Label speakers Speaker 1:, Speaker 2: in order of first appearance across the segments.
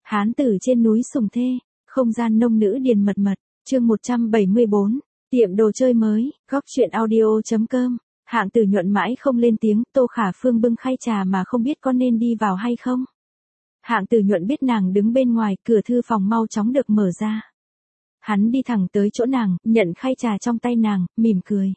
Speaker 1: Hán tử trên núi Sùng Thê, không gian nông nữ điền mật mật, chương 174, tiệm đồ chơi mới, góc chuyện audio.com. Hạng Tử Nhuận mãi không lên tiếng, Tô Khả Phương bưng khay trà mà không biết có nên đi vào hay không. Hạng Tử Nhuận biết nàng đứng bên ngoài, cửa thư phòng mau chóng được mở ra. Hắn đi thẳng tới chỗ nàng, nhận khay trà trong tay nàng, mỉm cười.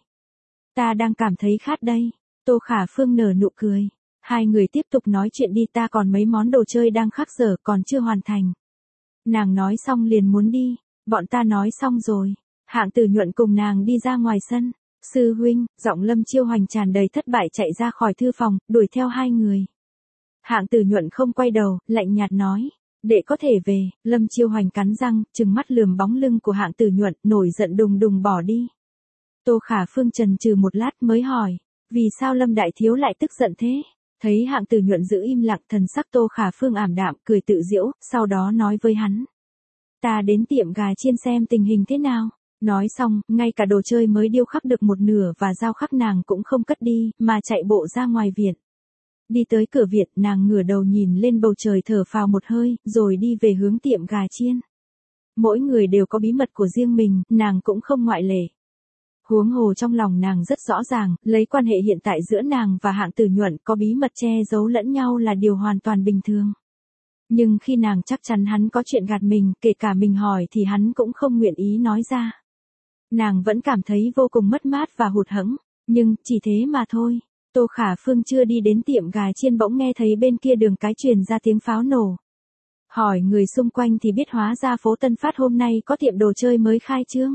Speaker 1: Ta đang cảm thấy khát đây. Tô Khả Phương nở nụ cười. Hai người tiếp tục nói chuyện đi, ta còn mấy món đồ chơi đang khắc dở còn chưa hoàn thành. Nàng nói xong liền muốn đi, bọn ta nói xong rồi. Hạng Tử Nhuận cùng nàng đi ra ngoài sân. Sư huynh, giọng Lâm Chiêu Hoành tràn đầy thất bại chạy ra khỏi thư phòng, đuổi theo hai người. Hạng Tử Nhuận không quay đầu, lạnh nhạt nói. Để có thể về, Lâm Chiêu Hoành cắn răng, trừng mắt lườm bóng lưng của Hạng Tử Nhuận, nổi giận đùng đùng bỏ đi. Tô Khả Phương chần chừ một lát mới hỏi, vì sao Lâm Đại Thiếu lại tức giận thế? Thấy Hạng Tử Nhuận giữ im lặng, thần sắc Tô Khả Phương ảm đạm, cười tự giễu, sau đó nói với hắn. Ta đến tiệm gà chiên xem tình hình thế nào. Nói xong, ngay cả đồ chơi mới điêu khắc được một nửa và dao khắc nàng cũng không cất đi, mà chạy bộ ra ngoài viện. Đi tới cửa viện, nàng ngửa đầu nhìn lên bầu trời thở phào một hơi, rồi đi về hướng tiệm gà chiên. Mỗi người đều có bí mật của riêng mình, nàng cũng không ngoại lệ. Huống hồ trong lòng nàng rất rõ ràng, lấy quan hệ hiện tại giữa nàng và Hạng Tử Nhuận có bí mật che giấu lẫn nhau là điều hoàn toàn bình thường. Nhưng khi nàng chắc chắn hắn có chuyện gạt mình, kể cả mình hỏi thì hắn cũng không nguyện ý nói ra. Nàng vẫn cảm thấy vô cùng mất mát và hụt hẫng, nhưng chỉ thế mà thôi. Tô Khả Phương chưa đi đến tiệm gà chiên bỗng nghe thấy bên kia đường cái truyền ra tiếng pháo nổ. Hỏi người xung quanh thì biết hóa ra phố Tân Phát hôm nay có tiệm đồ chơi mới khai trương.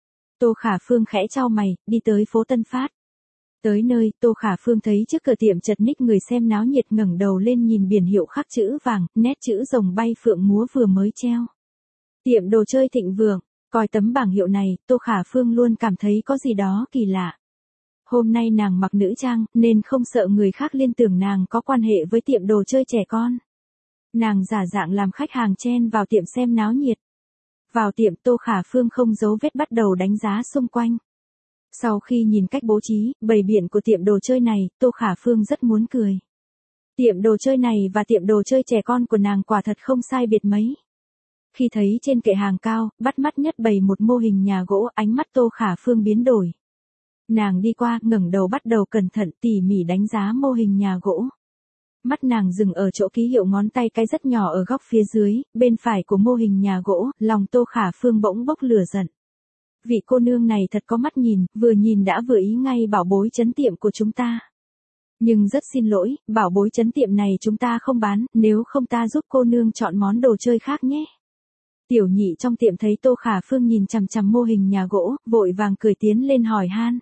Speaker 1: Tô Khả Phương khẽ chau mày, đi tới phố Tân Phát. Tới nơi, Tô Khả Phương thấy trước cửa tiệm chật ních người xem náo nhiệt, ngẩng đầu lên nhìn biển hiệu khắc chữ vàng, nét chữ rồng bay phượng múa vừa mới treo. Tiệm đồ chơi Thịnh Vượng. Coi tấm bảng hiệu này, Tô Khả Phương luôn cảm thấy có gì đó kỳ lạ. Hôm nay nàng mặc nữ trang, nên không sợ người khác liên tưởng nàng có quan hệ với tiệm đồ chơi trẻ con. Nàng giả dạng làm khách hàng chen vào tiệm xem náo nhiệt. Vào tiệm, Tô Khả Phương không giấu vết bắt đầu đánh giá xung quanh. Sau khi nhìn cách bố trí, bày biện của tiệm đồ chơi này, Tô Khả Phương rất muốn cười. Tiệm đồ chơi này và tiệm đồ chơi trẻ con của nàng quả thật không sai biệt mấy. Khi thấy trên kệ hàng cao, bắt mắt nhất bày một mô hình nhà gỗ, ánh mắt Tô Khả Phương biến đổi. Nàng đi qua, ngẩng đầu bắt đầu cẩn thận tỉ mỉ đánh giá mô hình nhà gỗ. Mắt nàng dừng ở chỗ ký hiệu ngón tay cái rất nhỏ ở góc phía dưới, bên phải của mô hình nhà gỗ, lòng Tô Khả Phương bỗng bốc lửa giận. Vị cô nương này thật có mắt nhìn đã vừa ý ngay bảo bối trấn tiệm của chúng ta. Nhưng rất xin lỗi, bảo bối trấn tiệm này chúng ta không bán, nếu không ta giúp cô nương chọn món đồ chơi khác nhé. Tiểu nhị trong tiệm thấy Tô Khả Phương nhìn chằm chằm mô hình nhà gỗ, vội vàng cười tiến lên hỏi han.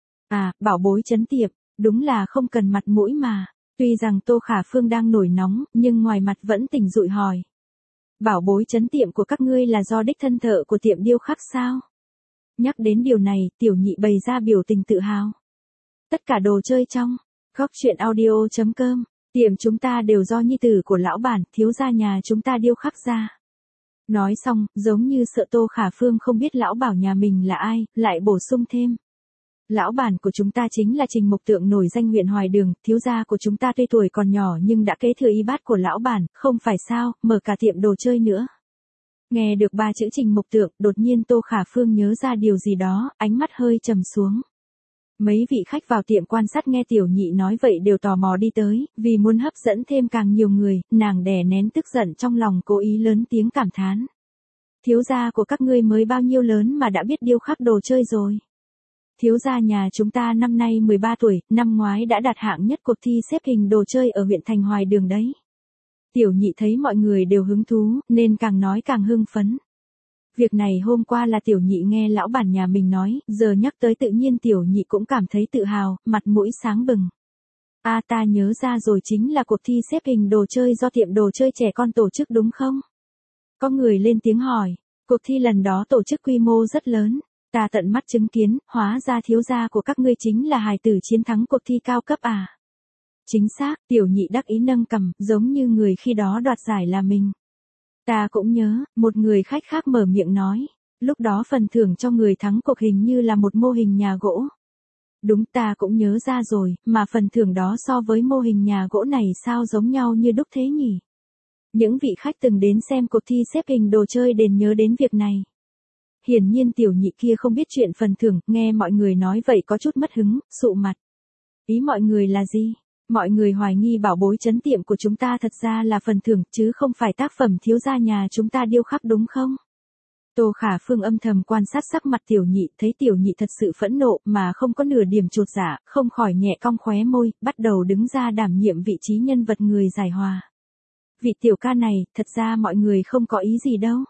Speaker 1: À, bảo bối trấn tiệm, đúng là không cần mặt mũi mà. Tuy rằng Tô Khả Phương đang nổi nóng, nhưng ngoài mặt vẫn tỉnh dụi hỏi. Bảo bối trấn tiệm của các ngươi là do đích thân thợ của tiệm điêu khắc sao? Nhắc đến điều này, tiểu nhị bày ra biểu tình tự hào. Tất cả đồ chơi trong góc chuyện audio.com, tiệm chúng ta đều do nhi tử của lão bản, thiếu gia nhà chúng ta điêu khắc ra. Nói xong, giống như sợ Tô Khả Phương không biết lão bảo nhà mình là ai, lại bổ sung thêm. Lão bản của chúng ta chính là Trình Mộc Tượng nổi danh huyện Hoài Đường, thiếu gia của chúng ta tuy tuổi còn nhỏ nhưng đã kế thừa y bát của lão bản, không phải sao, mở cả tiệm đồ chơi nữa. Nghe được ba chữ Trình Mộc Tượng, đột nhiên Tô Khả Phương nhớ ra điều gì đó, ánh mắt hơi trầm xuống. Mấy vị khách vào tiệm quan sát nghe tiểu nhị nói vậy đều tò mò đi tới, vì muốn hấp dẫn thêm càng nhiều người, nàng đè nén tức giận trong lòng cố ý lớn tiếng cảm thán. Thiếu gia của các ngươi mới bao nhiêu lớn mà đã biết điêu khắc đồ chơi rồi. Thiếu gia nhà chúng ta năm nay 13 tuổi, năm ngoái đã đạt hạng nhất cuộc thi xếp hình đồ chơi ở huyện thành Hoài Đường đấy. Tiểu nhị thấy mọi người đều hứng thú, nên càng nói càng hưng phấn. Việc này hôm qua là tiểu nhị nghe lão bản nhà mình nói, giờ nhắc tới tự nhiên tiểu nhị cũng cảm thấy tự hào, mặt mũi sáng bừng. À, ta nhớ ra rồi, chính là cuộc thi xếp hình đồ chơi do tiệm đồ chơi trẻ con tổ chức đúng không? Có người lên tiếng hỏi, cuộc thi lần đó tổ chức quy mô rất lớn. Ta tận mắt chứng kiến, hóa ra thiếu gia của các ngươi chính là hài tử chiến thắng cuộc thi cao cấp à? Chính xác, tiểu nhị đắc ý nâng cằm, giống như người khi đó đoạt giải là mình. Ta cũng nhớ, một người khách khác mở miệng nói, lúc đó phần thưởng cho người thắng cuộc hình như là một mô hình nhà gỗ. Đúng, ta cũng nhớ ra rồi, mà phần thưởng đó so với mô hình nhà gỗ này sao giống nhau như đúc thế nhỉ? Những vị khách từng đến xem cuộc thi xếp hình đồ chơi đền nhớ đến việc này. Hiển nhiên tiểu nhị kia không biết chuyện phần thưởng, nghe mọi người nói vậy có chút mất hứng, sụ mặt. Ý mọi người là gì? Mọi người hoài nghi bảo bối trấn tiệm của chúng ta thật ra là phần thưởng, chứ không phải tác phẩm thiếu gia nhà chúng ta điêu khắc đúng không? Tô Khả Phương âm thầm quan sát sắc mặt tiểu nhị, thấy tiểu nhị thật sự phẫn nộ mà không có nửa điểm chột dạ, không khỏi nhẹ cong khóe môi, bắt đầu đứng ra đảm nhiệm vị trí nhân vật người giải hòa. Vị tiểu ca này, thật ra mọi người không có ý gì đâu.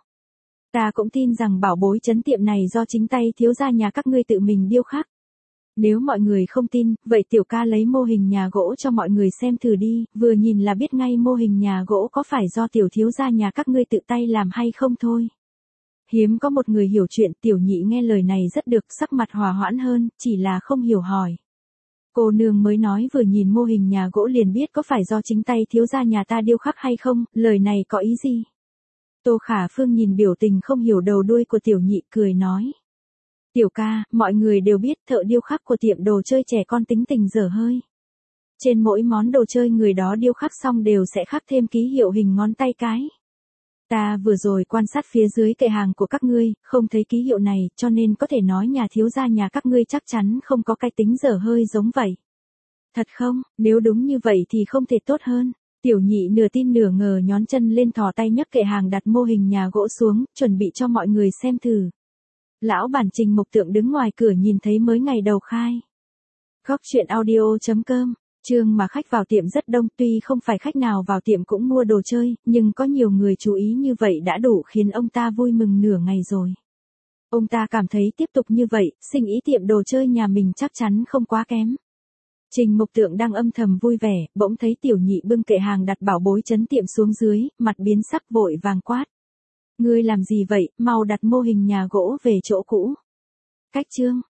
Speaker 1: Ta cũng tin rằng bảo bối trấn tiệm này do chính tay thiếu gia nhà các ngươi tự mình điêu khắc. Nếu mọi người không tin, vậy tiểu ca lấy mô hình nhà gỗ cho mọi người xem thử đi, vừa nhìn là biết ngay mô hình nhà gỗ có phải do tiểu thiếu gia nhà các ngươi tự tay làm hay không thôi. Hiếm có một người hiểu chuyện, tiểu nhị nghe lời này rất được, sắc mặt hòa hoãn hơn, chỉ là không hiểu hỏi. Cô nương mới nói vừa nhìn mô hình nhà gỗ liền biết có phải do chính tay thiếu gia nhà ta điêu khắc hay không, lời này có ý gì? Tô Khả Phương nhìn biểu tình không hiểu đầu đuôi của tiểu nhị cười nói. Tiểu ca, mọi người đều biết thợ điêu khắc của tiệm đồ chơi trẻ con tính tình dở hơi. Trên mỗi món đồ chơi người đó điêu khắc xong đều sẽ khắc thêm ký hiệu hình ngón tay cái. Ta vừa rồi quan sát phía dưới kệ hàng của các ngươi, không thấy ký hiệu này, cho nên có thể nói nhà thiếu gia nhà các ngươi chắc chắn không có cái tính dở hơi giống vậy. Thật không, nếu đúng như vậy thì không thể tốt hơn. Tiểu nhị nửa tin nửa ngờ nhón chân lên thò tay nhấc kệ hàng đặt mô hình nhà gỗ xuống, chuẩn bị cho mọi người xem thử. Lão bản Trình Mục Tượng đứng ngoài cửa nhìn thấy mới ngày đầu khai. Góc chuyện audio.com, chương mà khách vào tiệm rất đông, tuy không phải khách nào vào tiệm cũng mua đồ chơi, nhưng có nhiều người chú ý như vậy đã đủ khiến ông ta vui mừng nửa ngày rồi. Ông ta cảm thấy tiếp tục như vậy, sinh ý tiệm đồ chơi nhà mình chắc chắn không quá kém. Trình Mục Tượng đang âm thầm vui vẻ, bỗng thấy tiểu nhị bưng kệ hàng đặt bảo bối trấn tiệm xuống dưới, mặt biến sắc vội vàng quát. Ngươi làm gì vậy, mau đặt mô hình nhà gỗ về chỗ cũ. Cách chương.